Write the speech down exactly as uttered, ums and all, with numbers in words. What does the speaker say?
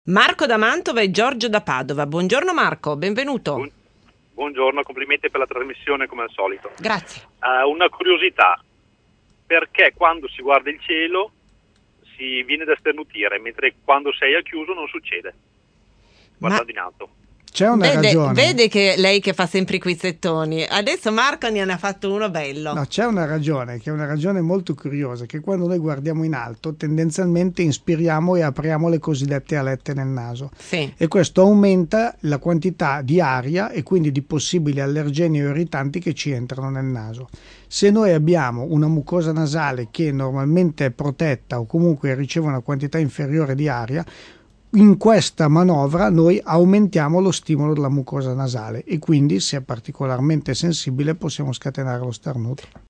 Marco da Mantova e Giorgio da Padova. Buongiorno Marco, benvenuto. Buon- Buongiorno, complimenti per la trasmissione come al solito. Grazie. Uh, una curiosità, perché quando si guarda il cielo si viene da sternutire, mentre quando sei al chiuso non succede, guardando Ma- in alto. C'è una Vede, ragione. vede che lei che fa sempre i quizzettoni. Adesso Marco ne ha fatto uno bello. No, c'è una ragione, che è una ragione molto curiosa, che quando noi guardiamo in alto tendenzialmente inspiriamo e apriamo le cosiddette alette nel naso. Sì. E questo aumenta la quantità di aria e quindi di possibili allergeni o irritanti che ci entrano nel naso. Se noi abbiamo una mucosa nasale che normalmente è protetta o comunque riceve una quantità inferiore di aria, in questa manovra noi aumentiamo lo stimolo della mucosa nasale e quindi, se è particolarmente sensibile, possiamo scatenare lo starnuto.